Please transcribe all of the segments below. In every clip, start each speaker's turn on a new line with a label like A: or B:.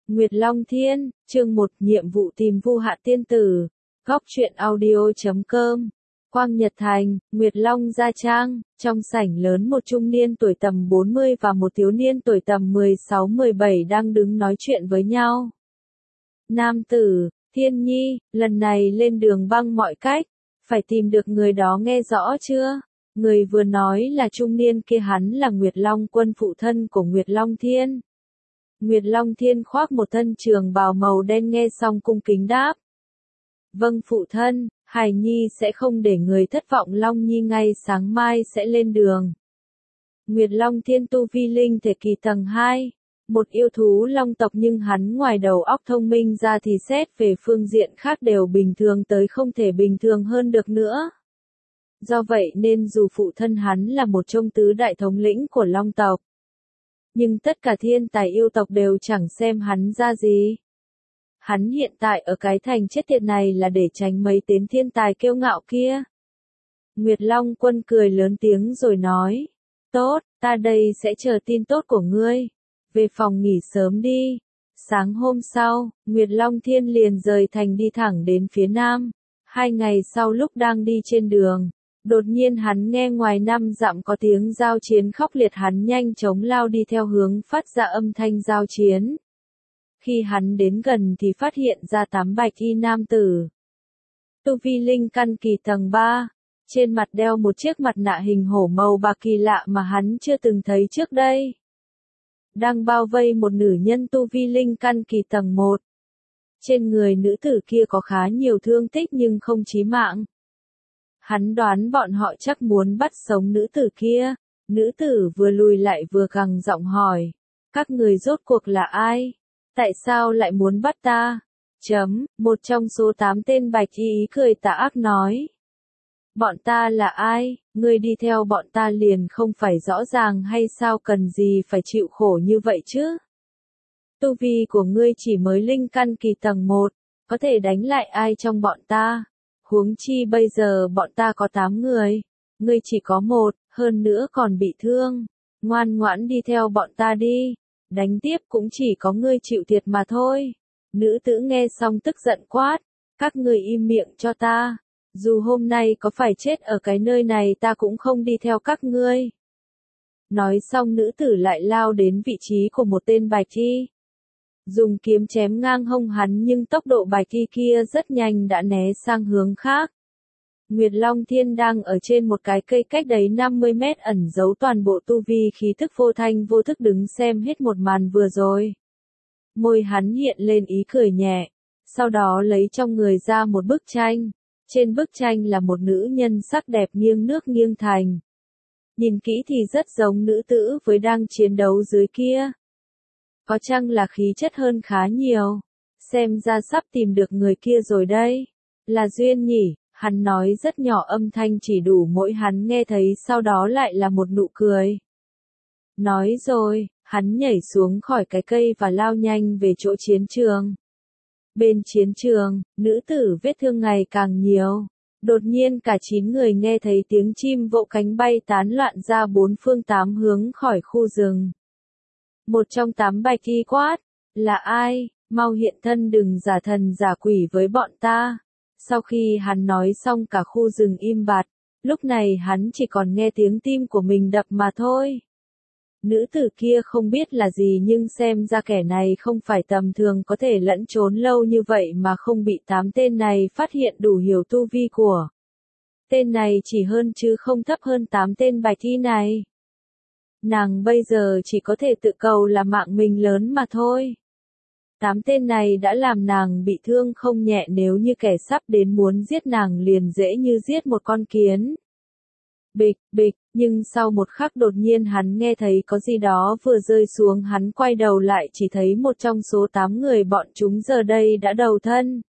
A: Nguyệt Long Thiên, chương 1, nhiệm vụ tìm Vu Hạ Tiên Tử. Góc truyện audio.com. Quang Nhật Thành, Nguyệt Long Gia Trang, trong sảnh lớn một trung niên tuổi tầm 40 và một thiếu niên tuổi tầm 16-17 đang đứng nói chuyện với nhau. Nam tử, Thiên Nhi, lần này lên đường băng mọi cách, phải tìm được người đó nghe rõ chưa? Người vừa nói là trung niên kia, hắn là Nguyệt Long Quân, phụ thân của Nguyệt Long Thiên. Nguyệt Long Thiên khoác một thân trường bào màu đen, nghe xong cung kính đáp. Vâng phụ thân, Hải Nhi sẽ không để người thất vọng. Long Nhi ngay sáng mai sẽ lên đường. Nguyệt Long Thiên tu vi linh thể kỳ tầng 2, một yêu thú long tộc, nhưng hắn ngoài đầu óc thông minh ra thì xét về phương diện khác đều bình thường tới không thể bình thường hơn được nữa. Do vậy nên dù phụ thân hắn là một trong tứ đại thống lĩnh của long tộc, nhưng tất cả thiên tài yêu tộc đều chẳng xem hắn ra gì. Hắn hiện tại ở cái thành chết tiệt này là để tránh mấy tên thiên tài kiêu ngạo kia. Nguyệt Long Quân cười lớn tiếng rồi nói, tốt, ta đây sẽ chờ tin tốt của ngươi. Về phòng nghỉ sớm đi. Sáng hôm sau, Nguyệt Long Thiên liền rời thành đi thẳng đến phía nam. 2 ngày sau, lúc đang đi trên đường, đột nhiên hắn nghe ngoài 5 dặm có tiếng giao chiến khốc liệt. Hắn nhanh chóng lao đi theo hướng phát ra âm thanh giao chiến. Khi hắn đến gần thì phát hiện ra 8 bạch y nam tử. Tu vi linh căn kỳ tầng 3, trên mặt đeo một chiếc mặt nạ hình hổ màu bạc kỳ lạ mà hắn chưa từng thấy trước đây. Đang bao vây một nữ nhân tu vi linh căn kỳ tầng 1. Trên người nữ tử kia có khá nhiều thương tích nhưng không chí mạng. Hắn đoán bọn họ chắc muốn bắt sống nữ tử kia. Nữ tử vừa lùi lại vừa gằn giọng hỏi, các người rốt cuộc là ai? Tại sao lại muốn bắt ta? Một trong số 8 tên bạch y cười tà ác nói. Bọn ta là ai? Ngươi đi theo bọn ta liền không phải rõ ràng hay sao, cần gì phải chịu khổ như vậy chứ? Tu vi của ngươi chỉ mới linh căn kỳ tầng 1, có thể đánh lại ai trong bọn ta? Huống chi bây giờ bọn ta có 8 người, ngươi chỉ có 1, hơn nữa còn bị thương. Ngoan ngoãn đi theo bọn ta đi, đánh tiếp cũng chỉ có ngươi chịu thiệt mà thôi. Nữ tử nghe xong tức giận quát, các ngươi im miệng cho ta. Dù hôm nay có phải chết ở cái nơi này ta cũng không đi theo các ngươi. Nói xong nữ tử lại lao đến vị trí của một tên bạch y. Dùng kiếm chém ngang hông hắn, nhưng tốc độ bạch y kia rất nhanh đã né sang hướng khác. Nguyệt Long Thiên đang ở trên một cái cây cách đấy 50 mét, ẩn giấu toàn bộ tu vi khí thức, vô thanh vô thức đứng xem hết một màn vừa rồi. Môi hắn hiện lên ý cười nhẹ, sau đó lấy trong người ra một bức tranh. Trên bức tranh là một nữ nhân sắc đẹp nghiêng nước nghiêng thành. Nhìn kỹ thì rất giống nữ tử với đang chiến đấu dưới kia. Có chăng là khí chất hơn khá nhiều. Xem ra sắp tìm được người kia rồi đây. Là duyên nhỉ, hắn nói rất nhỏ, âm thanh chỉ đủ mỗi hắn nghe thấy, sau đó lại là một nụ cười. Nói rồi, hắn nhảy xuống khỏi cái cây và lao nhanh về chỗ chiến trường. Bên chiến trường, nữ tử vết thương ngày càng nhiều. Đột nhiên cả 9 người nghe thấy tiếng chim vỗ cánh bay tán loạn ra 4 phương 8 hướng khỏi khu rừng. Một trong 8 bạch y quát, là ai? Mau hiện thân, đừng giả thần giả quỷ với bọn ta. Sau khi hắn nói xong cả khu rừng im bặt, lúc này hắn chỉ còn nghe tiếng tim của mình đập mà thôi. Nữ tử kia không biết là gì, nhưng xem ra kẻ này không phải tầm thường, có thể lẫn trốn lâu như vậy mà không bị 8 tên này phát hiện, đủ hiểu tu vi của tên này chỉ hơn chứ không thấp hơn 8 tên bạch y này. Nàng bây giờ chỉ có thể tự cầu là mạng mình lớn mà thôi. 8 tên này đã làm nàng bị thương không nhẹ, nếu như kẻ sắp đến muốn giết nàng liền dễ như giết một con kiến. Bịch, bịch, nhưng sau một khắc đột nhiên hắn nghe thấy có gì đó vừa rơi xuống, hắn quay đầu lại chỉ thấy một trong số 8 người bọn chúng giờ đây đã đầu thân.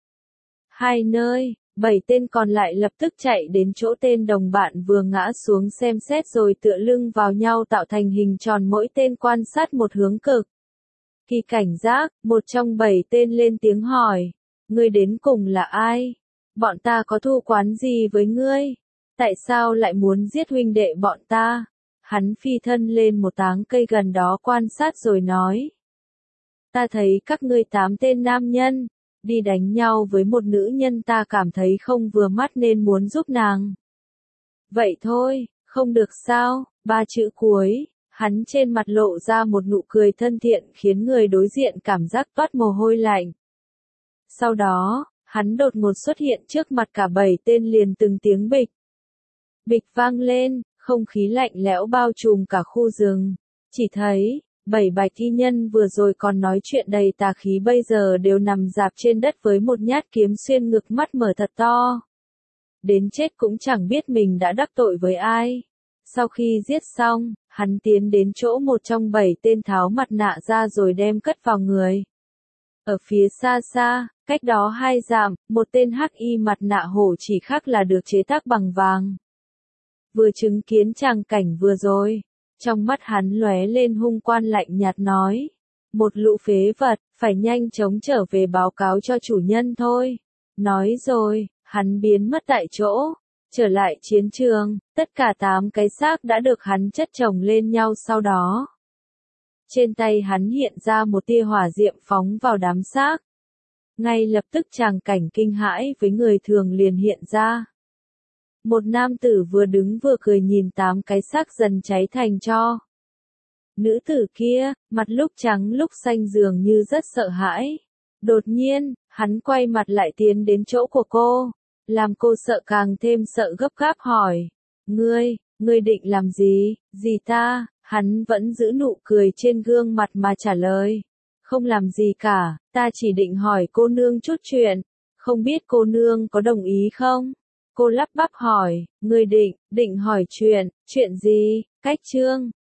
A: 2 nơi, 7 tên còn lại lập tức chạy đến chỗ tên đồng bạn vừa ngã xuống, xem xét rồi tựa lưng vào nhau tạo thành hình tròn, mỗi tên quan sát một hướng cực kỳ cảnh giác. Một trong 7 tên lên tiếng hỏi, ngươi đến cùng là ai? Bọn ta có thù oán gì với ngươi? Tại sao lại muốn giết huynh đệ bọn ta? Hắn phi thân lên một táng cây gần đó quan sát rồi nói. Ta thấy các ngươi 8 tên nam nhân, đi đánh nhau với một nữ nhân ta cảm thấy không vừa mắt nên muốn giúp nàng. Vậy thôi, không được sao, 3 chữ cuối, hắn trên mặt lộ ra một nụ cười thân thiện khiến người đối diện cảm giác toát mồ hôi lạnh. Sau đó, hắn đột ngột xuất hiện trước mặt cả 7 tên liền từng tiếng bịch. Bịch vang lên, không khí lạnh lẽo bao trùm cả khu rừng. Chỉ thấy, 7 bạch y nhân vừa rồi còn nói chuyện đầy tà khí bây giờ đều nằm rạp trên đất với một nhát kiếm xuyên ngực, mắt mở thật to. Đến chết cũng chẳng biết mình đã đắc tội với ai. Sau khi giết xong, hắn tiến đến chỗ một trong 7 tên tháo mặt nạ ra rồi đem cất vào người. Ở phía xa xa, cách đó 2 dặm, một tên hắc y mặt nạ hổ chỉ khác là được chế tác bằng vàng. Vừa chứng kiến tràng cảnh vừa rồi, trong mắt hắn lóe lên hung quan lạnh nhạt nói. Một lũ phế vật, phải nhanh chóng trở về báo cáo cho chủ nhân thôi. Nói rồi, hắn biến mất tại chỗ. Trở lại chiến trường, tất cả 8 cái xác đã được hắn chất chồng lên nhau sau đó. Trên tay hắn hiện ra một tia hỏa diệm phóng vào đám xác. Ngay lập tức tràng cảnh kinh hãi với người thường liền hiện ra. Một nam tử vừa đứng vừa cười nhìn 8 cái xác dần cháy thành tro. Nữ tử kia, mặt lúc trắng lúc xanh dường như rất sợ hãi. Đột nhiên, hắn quay mặt lại tiến đến chỗ của cô. Làm cô sợ càng thêm sợ, gấp gáp hỏi. Ngươi định làm gì, gì ta? Hắn vẫn giữ nụ cười trên gương mặt mà trả lời. Không làm gì cả, ta chỉ định hỏi cô nương chút chuyện. Không biết cô nương có đồng ý không? Cô lắp bắp hỏi, ngươi định hỏi chuyện gì? Cách chương